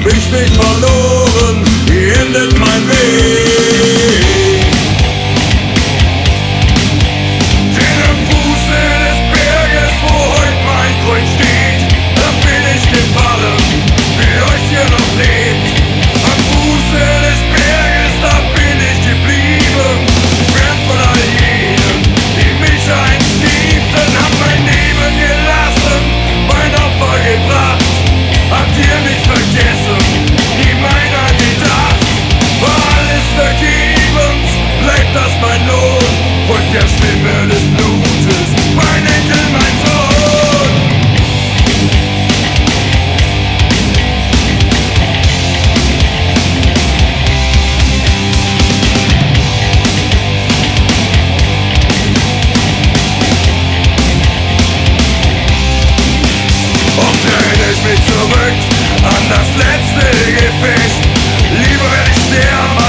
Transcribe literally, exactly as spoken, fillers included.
mich nicht verloren, hier endet mein Weg. Denn am Fuße des Berges, wo heut mein Kreuz steht, da bin ich gefallen, wie euch hier noch lebt. Am Fuße des Berges, da bin ich geblieben, fern von all jenen, die mich einst liebten. Hab mein Leben gelassen, mein Opfer gebracht, habt ihr mich vergessen, nie meiner gedacht. War alles vergebens, bleibt das mein Lohn, folgt der Stimme des Blutes, mein Enkel, mein Sohn. Oft erinnere ich mich zurück an das letzte Gefecht, lieber werde ich sterben